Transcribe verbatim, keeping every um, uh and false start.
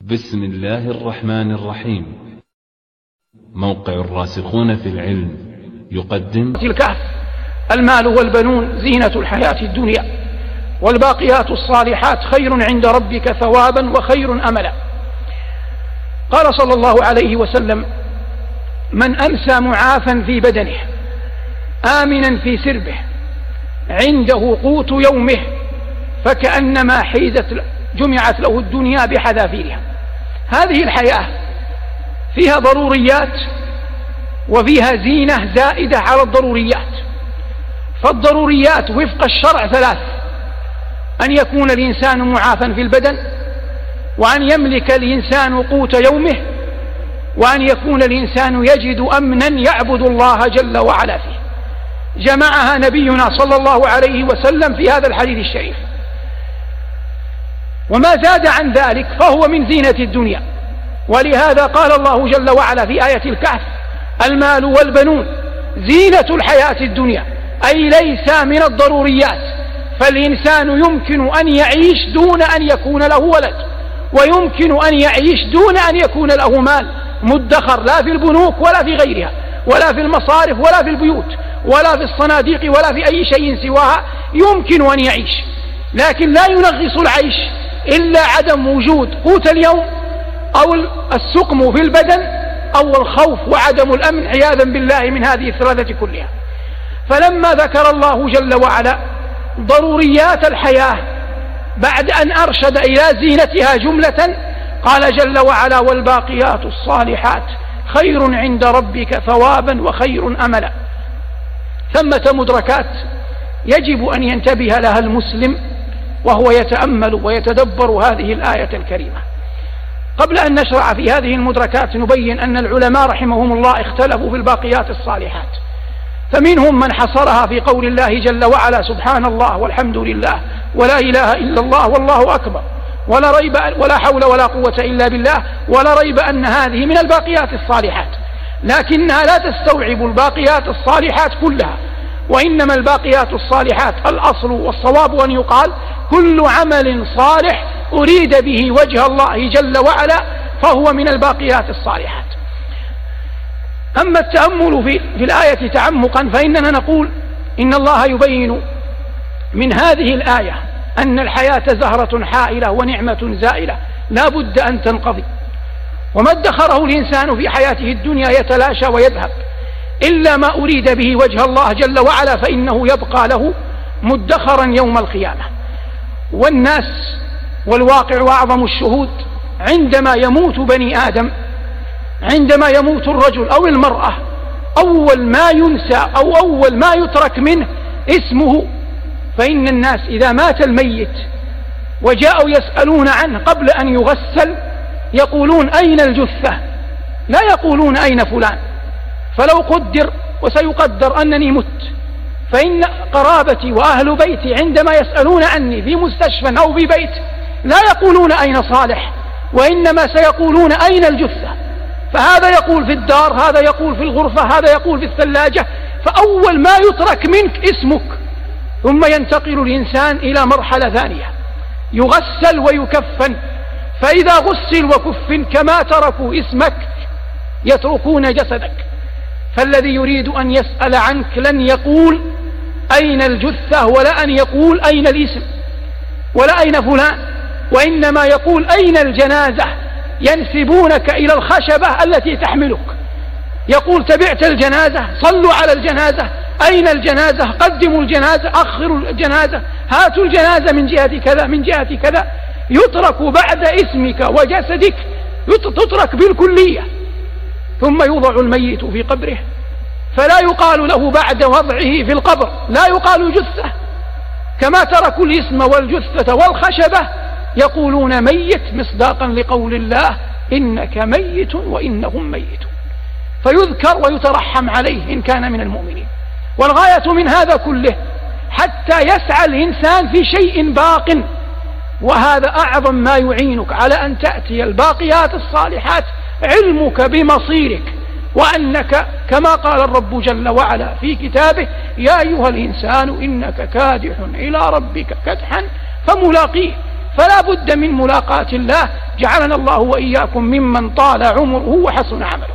بسم الله الرحمن الرحيم. موقع الراسخون في العلم يقدم الكهف: المال والبنون زينة الحياة الدنيا والباقيات الصالحات خير عند ربك ثوابا وخير أملا. قال صلى الله عليه وسلم: من أمسى معافا في بدنه آمنا في سربه عنده قوت يومه فكأنما حيزت جمعت له الدنيا بحذافيرها. هذه الحياة فيها ضروريات وفيها زينة زائدة على الضروريات. فالضروريات وفق الشرع ثلاث: أن يكون الإنسان معافا في البدن، وأن يملك الإنسان قوت يومه، وأن يكون الإنسان يجد أمنا يعبد الله جل وعلا فيه. جمعها نبينا صلى الله عليه وسلم في هذا الحديث الشريف. وما زاد عن ذلك فهو من زينة الدنيا. ولهذا قال الله جل وعلا في آية الكهف: المال والبنون زينة الحياة الدنيا، أي ليس من الضروريات. فالإنسان يمكن أن يعيش دون أن يكون له ولد، ويمكن أن يعيش دون أن يكون له مال مدخر، لا في البنوك ولا في غيرها، ولا في المصارف ولا في البيوت ولا في الصناديق ولا في أي شيء سواها. يمكن أن يعيش، لكن لا ينغص العيش إلا عدم وجود قوت اليوم، أو السقم في البدن، أو الخوف وعدم الأمن عياذا بالله من هذه الثلاثة كلها. فلما ذكر الله جل وعلا ضروريات الحياة بعد أن أرشد إلى زينتها جملة، قال جل وعلا: والباقيات الصالحات خير عند ربك ثوابا وخير أملا. ثمة مدركات يجب أن ينتبه لها المسلم وهو يتأمل ويتدبر هذه الآية الكريمة. قبل أن نشرع في هذه المدركات نبين أن العلماء رحمهم الله اختلفوا في الباقيات الصالحات، فمنهم من حصرها في قول الله جل وعلا: سبحان الله والحمد لله ولا إله إلا الله والله أكبر ولا ريب ولا حول ولا قوة إلا بالله، ولا ريب أن هذه من الباقيات الصالحات، لكنها لا تستوعب الباقيات الصالحات كلها. وإنما الباقيات الصالحات الأصل والصواب أن يقال: كل عمل صالح أريد به وجه الله جل وعلا فهو من الباقيات الصالحات. أما التأمل في, في الآية تعمقا فإننا نقول إن الله يبين من هذه الآية أن الحياة زهرة حائلة ونعمة زائلة لا بد أن تنقضي، وما ادخره الإنسان في حياته الدنيا يتلاشى ويذهب، إلا ما أريد به وجه الله جل وعلا فإنه يبقى له مدخرا يوم القيامة. والناس والواقع وأعظم الشهود عندما يموت بني آدم، عندما يموت الرجل أو المرأة، أول ما ينسى أو أول ما يترك منه اسمه. فإن الناس إذا مات الميت وجاءوا يسألون عنه قبل أن يغسل يقولون: أين الجثة؟ لا يقولون: أين فلان؟ فلو قدر وسيقدر أنني مت، فإن قرابتي وأهل بيتي عندما يسألون عني في مستشفى أو في بيت لا يقولون: أين صالح؟ وإنما سيقولون: أين الجثة؟ فهذا يقول في الدار، هذا يقول في الغرفة، هذا يقول في الثلاجة. فأول ما يترك منك اسمك. ثم ينتقل الإنسان إلى مرحلة ثانية: يغسل ويكفن. فإذا غسل وكفن كما تركوا اسمك يتركون جسدك. فالذي يريد أن يسأل عنك لن يقول أين الجثة، ولا أن يقول أين الاسم، ولا أين فلان، وإنما يقول: أين الجنازة؟ ينسبونك إلى الخشبة التي تحملك. يقول: تبعت الجنازة، صلوا على الجنازة، أين الجنازة؟ قدموا الجنازة، أخروا الجنازة، هاتوا الجنازة من جهة كذا من جهة كذا. يترك بعد اسمك وجسدك، تترك بالكلية. ثم يوضع الميت في قبره، فلا يقال له بعد وضعه في القبر، لا يقال جثة. كما تركوا الاسم والجثة والخشبة يقولون ميت، مصداقا لقول الله: إنك ميت وإنهم ميتون. فيذكر ويترحم عليه إن كان من المؤمنين. والغاية من هذا كله حتى يسعى الإنسان في شيء باق، وهذا أعظم ما يعينك على أن تأتي الباقيات الصالحات: علمك بمصيرك، وأنك كما قال الرب جل وعلا في كتابه: يا أيها الإنسان إنك كادح إلى ربك كدحا فملاقيه. فلا بد من ملاقاة الله. جعلنا الله وإياكم ممن طال عمره وحسن عمله.